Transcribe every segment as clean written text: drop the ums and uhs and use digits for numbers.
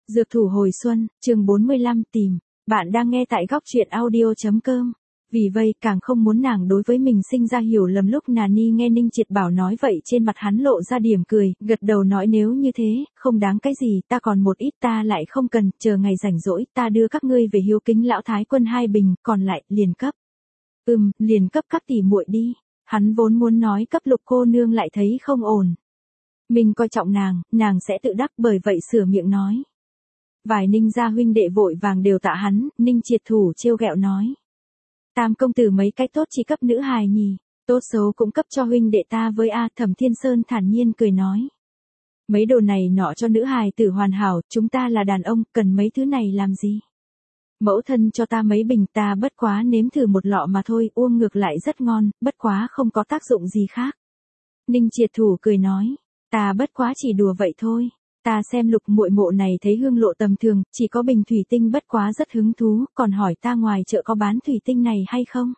Dược thủ hồi xuân, chương 45 tìm. Bạn đang nghe tại góc truyện audio.com. Vì vậy càng không muốn nàng đối với mình sinh ra hiểu lầm. Lúc Nani nghe Ninh Triệt bảo nói vậy trên mặt hắn lộ ra điểm cười, gật đầu nói nếu như thế, không đáng cái gì, ta còn một ít ta lại không cần, chờ ngày rảnh rỗi ta đưa các ngươi về hiếu kính lão thái quân 2 bình, còn lại liền cấp. Liền cấp các tỷ muội đi. Hắn vốn muốn nói cấp Lục cô nương lại thấy không ổn. Mình coi trọng nàng sẽ tự đắc, bởi vậy sửa miệng nói. Vài Ninh gia huynh đệ vội vàng đều tạ hắn. Ninh Triệt thủ trêu ghẹo nói. Tam công tử mấy cái tốt chỉ cấp nữ hài nhỉ, tốt xấu cũng cấp cho huynh đệ ta với a. Thẩm Thiên Sơn thản nhiên cười nói. Mấy đồ này nọ cho nữ hài tử hoàn hảo, chúng ta là đàn ông, cần mấy thứ này làm gì? Mẫu thân cho ta mấy bình, ta bất quá nếm thử một lọ mà thôi, uống ngược lại rất ngon, bất quá không có tác dụng gì khác. Ninh Triệt thủ cười nói, ta bất quá chỉ đùa vậy thôi. Ta xem Lục muội mộ này thấy hương lộ tầm thường, chỉ có bình thủy tinh bất quá rất hứng thú, còn hỏi ta ngoài chợ có bán thủy tinh này hay không.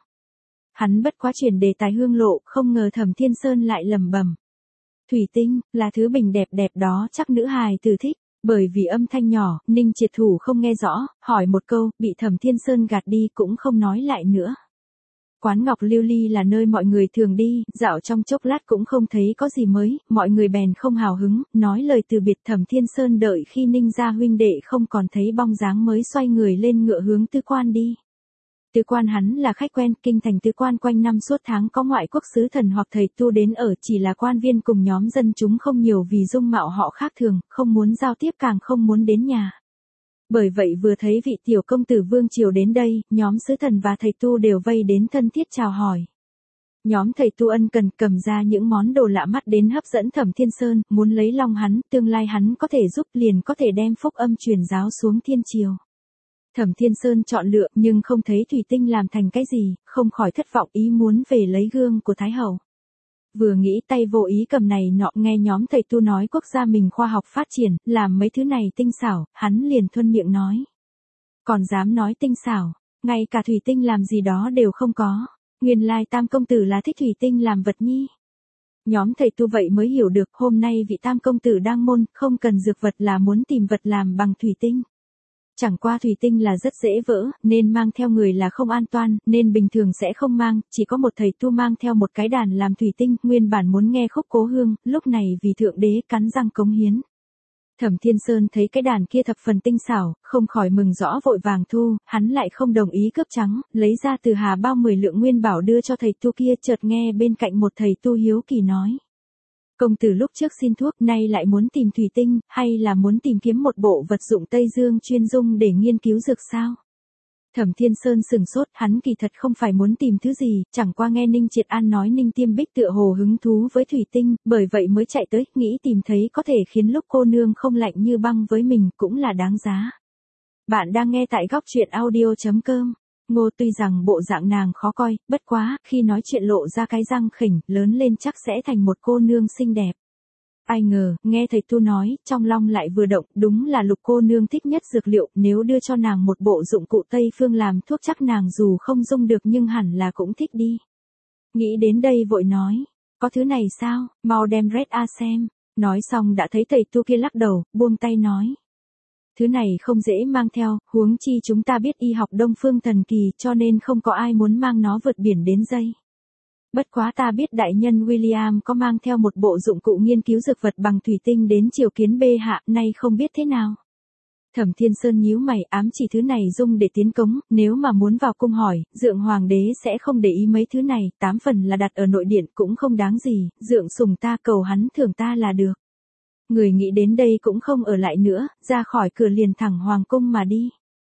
Hắn bất quá chuyển đề tài hương lộ, không ngờ Thẩm Thiên Sơn lại lẩm bẩm. Thủy tinh, là thứ bình đẹp đẹp đó chắc nữ hài tử thích. Bởi vì âm thanh nhỏ, Ninh Triệt thủ không nghe rõ, hỏi một câu, bị Thẩm Thiên Sơn gạt đi cũng không nói lại nữa. Quán Ngọc Lưu Ly là nơi mọi người thường đi, dạo trong chốc lát cũng không thấy có gì mới, mọi người bèn không hào hứng, nói lời từ biệt. Thẩm Thiên Sơn đợi khi Ninh gia huynh đệ không còn thấy bóng dáng mới xoay người lên ngựa hướng Tư Quan đi. Tư Quan hắn là khách quen, kinh thành Tư Quan quanh năm suốt tháng có ngoại quốc sứ thần hoặc thầy tu đến ở, chỉ là quan viên cùng nhóm dân chúng không nhiều vì dung mạo họ khác thường, không muốn giao tiếp càng không muốn đến nhà. Bởi vậy vừa thấy vị tiểu công tử vương triều đến đây, nhóm sứ thần và thầy tu đều vây đến thân thiết chào hỏi. Nhóm thầy tu ân cần cầm ra những món đồ lạ mắt đến hấp dẫn Thẩm Thiên Sơn, muốn lấy lòng hắn, tương lai hắn có thể giúp liền có thể đem phúc âm truyền giáo xuống thiên triều. Thẩm Thiên Sơn chọn lựa nhưng không thấy thủy tinh làm thành cái gì, không khỏi thất vọng, ý muốn về lấy gương của Thái Hậu. Vừa nghĩ tay vô ý cầm này nọ, nghe nhóm thầy tu nói quốc gia mình khoa học phát triển, làm mấy thứ này tinh xảo, hắn liền thuận miệng nói. Còn dám nói tinh xảo, ngay cả thủy tinh làm gì đó đều không có, nguyên lai Tam công tử là thích thủy tinh làm vật nhi. Nhóm thầy tu vậy mới hiểu được hôm nay vị Tam công tử đang môn, không cần dược vật là muốn tìm vật làm bằng thủy tinh. Chẳng qua thủy tinh là rất dễ vỡ, nên mang theo người là không an toàn, nên bình thường sẽ không mang, chỉ có một thầy tu mang theo một cái đàn làm thủy tinh, nguyên bản muốn nghe khúc Cố Hương, lúc này vì Thượng Đế cắn răng cống hiến. Thẩm Thiên Sơn thấy cái đàn kia thập phần tinh xảo, không khỏi mừng rõ vội vàng thu, hắn lại không đồng ý cướp trắng, lấy ra từ hà bao 10 lượng nguyên bảo đưa cho thầy tu kia, chợt nghe bên cạnh một thầy tu hiếu kỳ nói. Công tử lúc trước xin thuốc, nay lại muốn tìm thủy tinh, hay là muốn tìm kiếm một bộ vật dụng Tây Dương chuyên dùng để nghiên cứu dược sao? Thẩm Thiên Sơn sừng sốt, hắn kỳ thật không phải muốn tìm thứ gì, chẳng qua nghe Ninh Triệt An nói Ninh Tiêm Bích tựa hồ hứng thú với thủy tinh, bởi vậy mới chạy tới, nghĩ tìm thấy có thể khiến Lục cô nương không lạnh như băng với mình, cũng là đáng giá. Bạn đang nghe tại góc truyện audio.com. Ngô tuy rằng bộ dạng nàng khó coi, bất quá, khi nói chuyện lộ ra cái răng khỉnh, lớn lên chắc sẽ thành một cô nương xinh đẹp. Ai ngờ, nghe thầy tu nói, trong lòng lại vừa động, đúng là Lục cô nương thích nhất dược liệu, nếu đưa cho nàng một bộ dụng cụ Tây phương làm thuốc chắc nàng dù không dùng được nhưng hẳn là cũng thích đi. Nghĩ đến đây vội nói, có thứ này sao, mau đem Red A xem. Nói xong đã thấy thầy tu kia lắc đầu, buông tay nói. Thứ này không dễ mang theo, huống chi chúng ta biết y học Đông phương thần kỳ cho nên không có ai muốn mang nó vượt biển đến dây. Bất quá ta biết đại nhân William có mang theo một bộ dụng cụ nghiên cứu dược vật bằng thủy tinh đến triều kiến bê hạ, nay không biết thế nào. Thẩm Thiên Sơn nhíu mày, ám chỉ thứ này dùng để tiến cống, nếu mà muốn vào cung hỏi, dượng hoàng đế sẽ không để ý mấy thứ này, 8 phần là đặt ở nội điện cũng không đáng gì, dượng sùng ta cầu hắn thưởng ta là được. Người nghĩ đến đây cũng không ở lại nữa, ra khỏi cửa liền thẳng hoàng cung mà đi.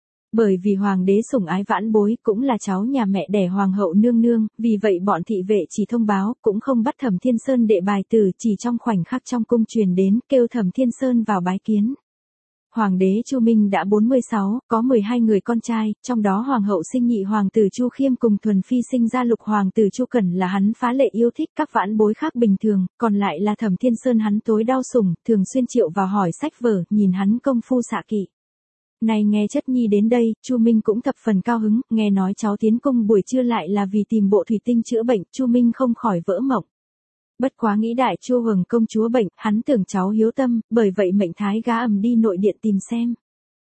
Bởi vì hoàng đế sủng ái vãn bối cũng là cháu nhà mẹ đẻ hoàng hậu nương nương, vì vậy bọn thị vệ chỉ thông báo, cũng không bắt Thẩm Thiên Sơn đệ bài tử, chỉ trong khoảnh khắc trong cung truyền đến, kêu Thẩm Thiên Sơn vào bái kiến. Hoàng đế Chu Minh đã 46, có 12 người con trai, trong đó hoàng hậu sinh nhị hoàng tử Chu Khiêm cùng thuần phi sinh ra lục hoàng tử Chu Cẩn là hắn phá lệ yêu thích, các vãn bối khác bình thường, còn lại là Thẩm Thiên Sơn hắn tối đau sủng, thường xuyên triệu vào hỏi sách vở, nhìn hắn công phu xạ kỵ. Này nghe chất nhi đến đây, Chu Minh cũng thập phần cao hứng, nghe nói cháu tiến cung buổi trưa lại là vì tìm bộ thủy tinh chữa bệnh, Chu Minh không khỏi vỡ mộng. Bất quá nghĩ đại Chu Hồng công chúa bệnh, hắn tưởng cháu hiếu tâm, bởi vậy mệnh thái gá ầm đi nội điện tìm xem.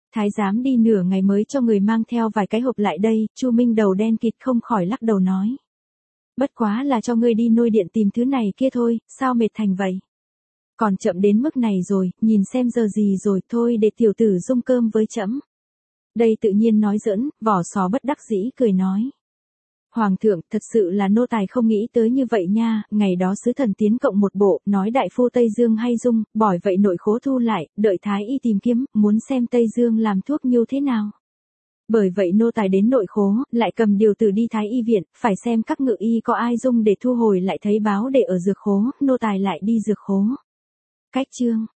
Thái giám đi nửa ngày mới cho người mang theo vài cái hộp lại đây, Chu Minh đầu đen kịt không khỏi lắc đầu nói. Bất quá là cho ngươi đi nuôi điện tìm thứ này kia thôi, sao mệt thành vậy? Còn chậm đến mức này rồi, nhìn xem giờ gì rồi, thôi để tiểu tử dung cơm với trẫm. Đây tự nhiên nói giỡn, vỏ sò bất đắc dĩ cười nói. Hoàng thượng, thật sự là nô tài không nghĩ tới như vậy nha, ngày đó sứ thần tiến cộng một bộ, nói đại phu Tây Dương hay dung, bởi vậy nội khố thu lại, đợi thái y tìm kiếm, muốn xem Tây Dương làm thuốc như thế nào. Bởi vậy nô tài đến nội khố, lại cầm điều tử đi thái y viện, phải xem các ngự y có ai dung để thu hồi lại thấy báo để ở dược khố, nô tài lại đi dược khố. Cách chương